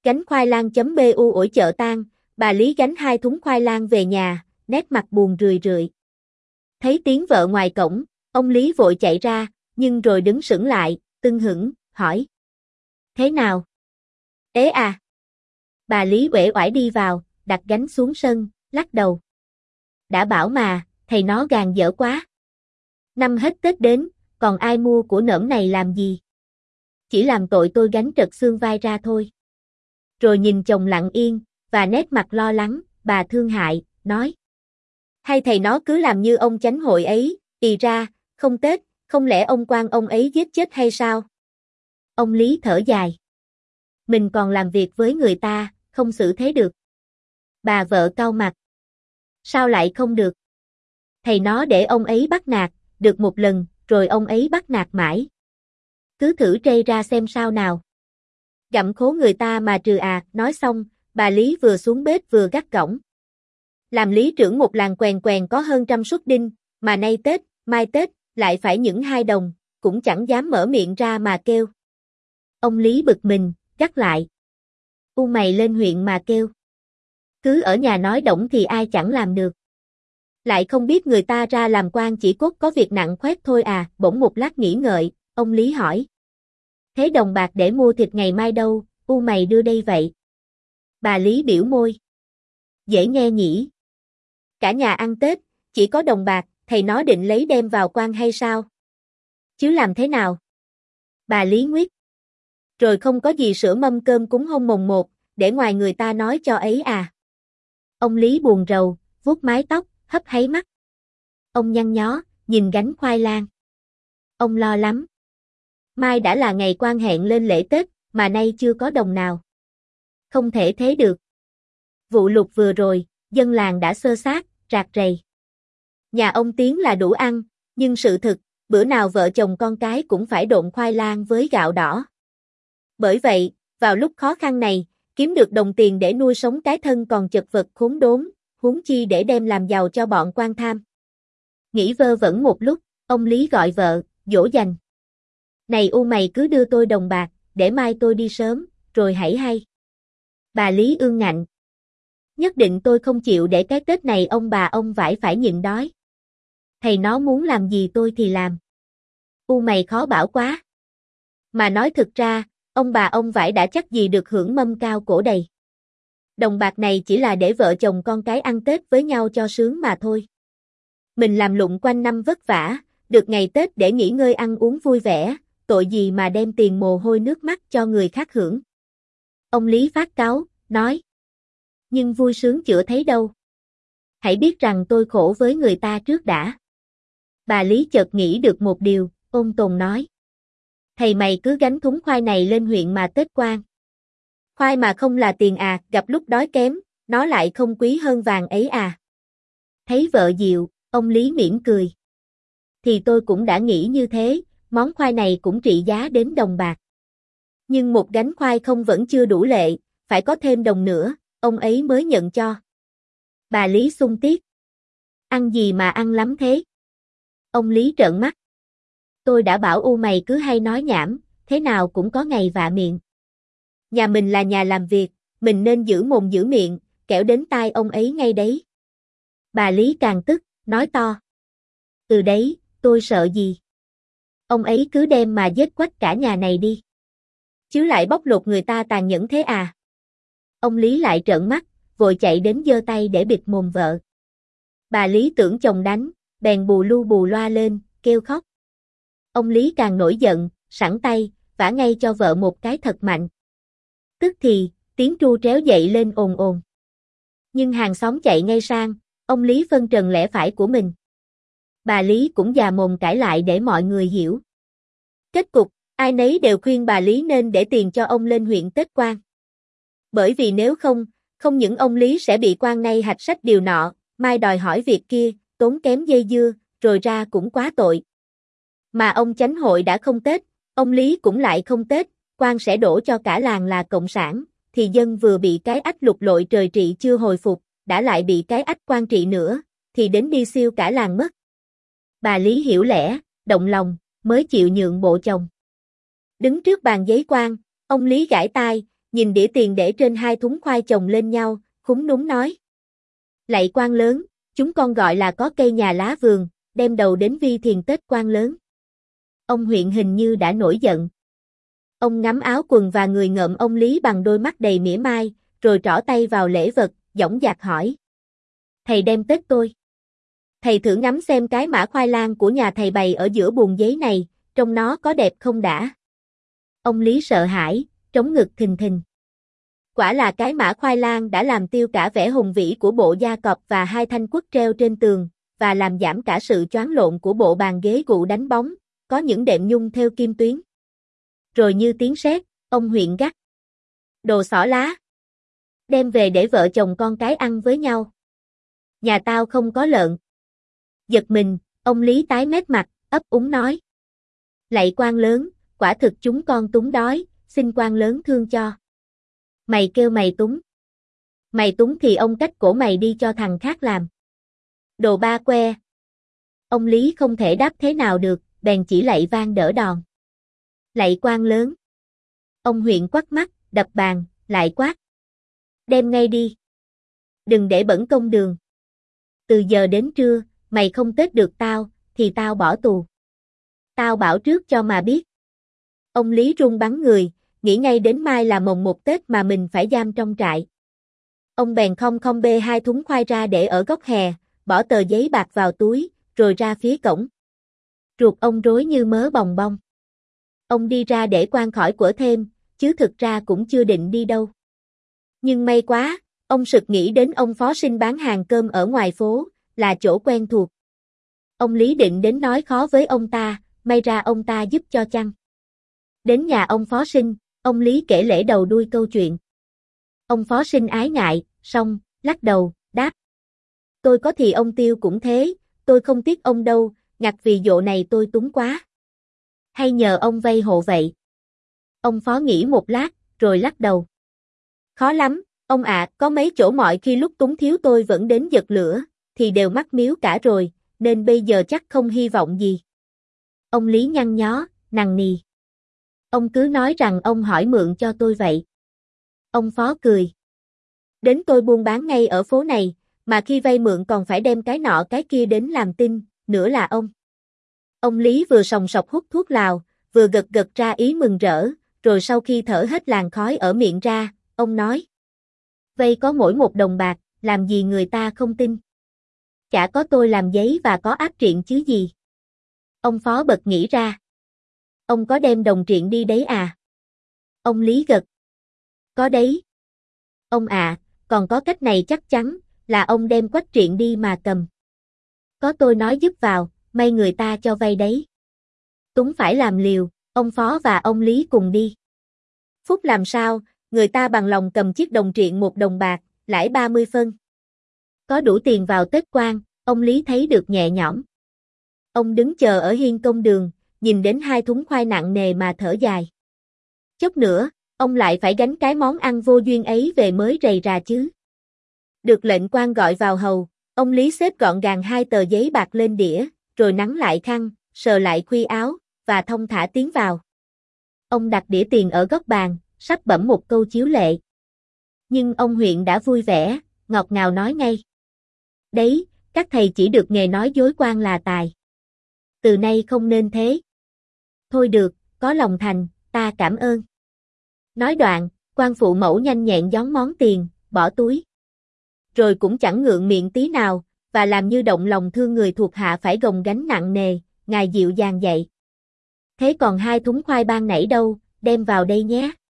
Gánh khoai lang.bu ổi chợ tan, bà Lý gánh 2 thúng khoai lang về nhà, nét mặt buồn rười rượi. Thấy tiếng vợ ngoài cổng, ông Lý vội chạy ra, nhưng rồi đứng sững lại, tưng hửng, hỏi. Thế nào? Ế à? Bà Lý uể oải đi vào, đặt gánh xuống sân, lắc đầu. Đã bảo mà, thầy nó gàn dở quá. Năm hết Tết đến, còn ai mua của nỡm này làm gì? Chỉ làm tội tôi gánh trật xương vai ra thôi. Rồi nhìn chồng lặng yên, và nét mặt lo lắng, bà thương hại, nói. Hay thầy nó cứ làm như ông chánh hội ấy, ì ra, không Tết, không lẽ ông quan ông ấy giết chết hay sao? Ông Lý thở dài. Mình còn làm việc với người ta, không xử thế được. Bà vợ cau mặt. Sao lại không được? Thầy nó để ông ấy bắt nạt, được một lần, rồi ông ấy bắt nạt mãi. Cứ thử trây ra xem sao nào. Gặm khố người ta mà trừ à, nói xong, bà Lý vừa xuống bếp vừa gắt gỏng. Làm lý trưởng một làng quèn quèn có hơn 100 suất đinh, mà nay Tết, mai Tết, lại phải những 2 đồng, cũng chẳng dám mở miệng ra mà kêu. Ông Lý bực mình, gắt lại. Mày lên huyện mà kêu. Cứ ở nhà nói đổng thì ai chẳng làm được. Lại không biết người ta ra làm quan chỉ cốt có việc nặng khoét thôi à, bỗng một lát nghĩ ngợi, ông Lý hỏi. Thế đồng bạc để mua thịt ngày mai đâu, mày đưa đây vậy? Bà Lý biểu môi. Dễ nghe nhỉ? Cả nhà ăn Tết, chỉ có đồng bạc, thầy nó định lấy đem vào quan hay sao? Chứ làm thế nào? Bà Lý nguyết. Rồi không có gì sữa mâm cơm cúng hôm mồng 1, để ngoài người ta nói cho ấy à? Ông Lý buồn rầu, vuốt mái tóc, hấp háy mắt. Ông nhăn nhó, nhìn gánh khoai lang. Ông lo lắm. Mai đã là ngày quan hẹn lên lễ Tết, mà nay chưa có đồng nào. Không thể thế được. Vụ lụt vừa rồi, dân làng đã xơ xác, rạc rầy. Nhà ông Tiến là đủ ăn, nhưng sự thực, bữa nào vợ chồng con cái cũng phải độn khoai lang với gạo đỏ. Bởi vậy, vào lúc khó khăn này, kiếm được đồng tiền để nuôi sống cái thân còn chật vật khốn đốn, huống chi để đem làm giàu cho bọn quan tham. Nghĩ vơ vẩn một lúc, ông Lý gọi vợ, dỗ dành. Này mày cứ đưa tôi đồng bạc, để mai tôi đi sớm, rồi hãy hay. Bà Lý ương ngạnh. Nhất định tôi không chịu để cái Tết này ông bà ông vải phải nhịn đói. Thầy nó muốn làm gì tôi thì làm. Mày khó bảo quá. Mà nói thực ra, ông bà ông vải đã chắc gì được hưởng mâm cao cổ đầy. Đồng bạc này chỉ là để vợ chồng con cái ăn Tết với nhau cho sướng mà thôi. Mình làm lụng quanh năm vất vả, được ngày Tết để nghỉ ngơi ăn uống vui vẻ, tội gì mà đem tiền mồ hôi nước mắt cho người khác hưởng. Ông Lý phát cáu, nói. Nhưng vui sướng chữa thấy đâu. Hãy biết rằng tôi khổ với người ta trước đã. Bà Lý chợt nghĩ được một điều, ôn tồn nói. Thầy mày cứ gánh thúng khoai này lên huyện mà Tết quan. Khoai mà không là tiền à, gặp lúc đói kém, nó lại không quý hơn vàng ấy à. Thấy vợ dịu, ông Lý mỉm cười. Thì tôi cũng đã nghĩ như thế, món khoai này cũng trị giá đến đồng bạc. Nhưng một gánh khoai không vẫn chưa đủ lệ, phải có thêm đồng nữa, ông ấy mới nhận cho. Bà Lý xung tiết. Ăn gì mà ăn lắm thế? Ông Lý trợn mắt. Tôi đã bảo mày cứ hay nói nhảm, thế nào cũng có ngày vạ miệng. Nhà mình là nhà làm việc, mình nên giữ mồm giữ miệng, kẻo đến tai ông ấy ngay đấy. Bà Lý càng tức, nói to. Từ đấy, tôi sợ gì? Ông ấy cứ đem mà giết quách cả nhà này đi. Chứ lại bóc lột người ta tàn nhẫn thế à? Ông Lý lại trợn mắt, vội chạy đến giơ tay để bịt mồm vợ. Bà Lý tưởng chồng đánh, bèn bù lu bù loa lên, kêu khóc. Ông Lý càng nổi giận, sẵn tay, vả ngay cho vợ một cái thật mạnh. Tức thì, tiếng tru tréo dậy lên ồn ồn. Nhưng hàng xóm chạy ngay sang, ông Lý phân trần lẽ phải của mình. Bà Lý cũng già mồm cãi lại để mọi người hiểu. Kết cục, ai nấy đều khuyên bà Lý nên để tiền cho ông lên huyện Tết quan. Bởi vì nếu không, không những ông Lý sẽ bị quan nay hạch sách điều nọ, mai đòi hỏi việc kia, tốn kém dây dưa, rồi ra cũng quá tội. Mà ông chánh hội đã không Tết, ông Lý cũng lại không Tết, quan sẽ đổ cho cả làng là cộng sản, thì dân vừa bị cái ách lục lội trời trị chưa hồi phục, đã lại bị cái ách quan trị nữa, thì đến đi siêu cả làng mất. Bà Lý hiểu lẽ, động lòng, mới chịu nhượng bộ chồng. Đứng trước bàn giấy quan, ông Lý gãi tai, nhìn đĩa tiền để trên hai thúng khoai chồng lên nhau, khúm núm nói. Lạy quan lớn, chúng con gọi là có cây nhà lá vườn, đem đầu đến vi thiền Tết quan lớn. Ông huyện hình như đã nổi giận. Ông ngắm áo quần và người ngợm ông Lý bằng đôi mắt đầy mỉa mai, rồi trỏ tay vào lễ vật, dõng dạc hỏi. Thầy đem Tết tôi. Thầy thử ngắm xem cái mã khoai lang của nhà thầy bày ở giữa buồng giấy này, trông nó có đẹp không đã? Ông Lý sợ hãi, trống ngực thình thình. Quả là cái mã khoai lang đã làm tiêu cả vẻ hùng vĩ của bộ da cọp và hai thanh quất treo trên tường, và làm giảm cả sự choáng lộn của bộ bàn ghế gụ đánh bóng, có những đệm nhung theo kim tuyến. Rồi như tiếng sét, ông huyện gắt. Đồ xỏ lá. Đem về để vợ chồng con cái ăn với nhau. Nhà tao không có lợn. Giật mình, ông Lý tái mét mặt, ấp úng nói. Lạy quan lớn, quả thực chúng con túng đói, xin quan lớn thương cho. Mày kêu mày túng. Mày túng thì ông cách cổ mày đi cho thằng khác làm. Đồ ba que. Ông Lý không thể đáp thế nào được, bèn chỉ lạy vang đỡ đòn. Lạy quan lớn. Ông huyện quắt mắt, đập bàn, lại quát. Đem ngay đi. Đừng để bẩn công đường. Từ giờ đến trưa, mày không tết được tao, thì tao bỏ tù. Tao bảo trước cho mà biết. Ông Lý run bắn người, nghĩ ngay đến mai là mồng một Tết mà mình phải giam trong trại. Ông bèn không bê hai thúng khoai ra để ở góc hè, bỏ tờ giấy bạc vào túi, rồi ra phía cổng. Ruột ông rối như mớ bòng bong. Ông đi ra để quan khỏi của thêm, chứ thực ra cũng chưa định đi đâu. Nhưng may quá, ông sực nghĩ đến ông phó sinh bán hàng cơm ở ngoài phố, là chỗ quen thuộc. Ông Lý định đến nói khó với ông ta, may ra ông ta giúp cho chăng. Đến nhà ông phó sinh, ông Lý kể lễ đầu đuôi câu chuyện. Ông phó sinh ái ngại, xong, lắc đầu, đáp. Tôi có thì ông Tiêu cũng thế, tôi không tiếc ông đâu, ngặt vì vụ này tôi túng quá. Hay nhờ ông vay hộ vậy. Ông phó nghĩ một lát, rồi lắc đầu. Khó lắm, ông ạ, có mấy chỗ mọi khi lúc túng thiếu tôi vẫn đến giật lửa, thì đều mắc miếu cả rồi, nên bây giờ chắc không hy vọng gì. Ông Lý nhăn nhó, nằng nì. Ông cứ nói rằng ông hỏi mượn cho tôi vậy. Ông phó cười. Đến tôi buôn bán ngay ở phố này, mà khi vay mượn còn phải đem cái nọ cái kia đến làm tin, nữa là ông. Ông Lý vừa sòng sọc hút thuốc lào, vừa gật gật ra ý mừng rỡ, rồi sau khi thở hết làn khói ở miệng ra, ông nói. Vay có mỗi 1 đồng bạc, làm gì người ta không tin. Chả có tôi làm giấy và có áp triện chứ gì. Ông phó bật nghĩ ra. Ông có đem đồng triện đi đấy à? Ông Lý gật. Có đấy. Ông à, còn có cách này chắc chắn, là ông đem quách triện đi mà cầm. Có tôi nói giúp vào, may người ta cho vay đấy. Túng phải làm liều, ông phó và ông Lý cùng đi. Phúc làm sao, người ta bằng lòng cầm chiếc đồng triện 1 đồng bạc, lãi 30 phân. Có đủ tiền vào Tết quan, ông Lý thấy được nhẹ nhõm. Ông đứng chờ ở hiên công đường, nhìn đến hai thúng khoai nặng nề mà thở dài. Chốc nữa, ông lại phải gánh cái món ăn vô duyên ấy về mới rầy rà chứ. Được lệnh quan gọi vào hầu, ông Lý xếp gọn gàng 2 tờ giấy bạc lên đĩa, rồi nắn lại khăn, sờ lại khuy áo, và thong thả tiến vào. Ông đặt đĩa tiền ở góc bàn, sắp bẩm một câu chiếu lệ. Nhưng ông huyện đã vui vẻ, ngọt ngào nói ngay. Đấy, các thầy chỉ được nghề nói dối quan là tài. Từ nay không nên thế. Thôi được, có lòng thành, ta cảm ơn. Nói đoạn, quan phụ mẫu nhanh nhẹn gión món tiền, bỏ túi. Rồi cũng chẳng ngượng miệng tí nào, và làm như động lòng thương người thuộc hạ phải gồng gánh nặng nề, ngài dịu dàng dạy. Thế còn 2 thúng khoai ban nãy đâu, đem vào đây nhé.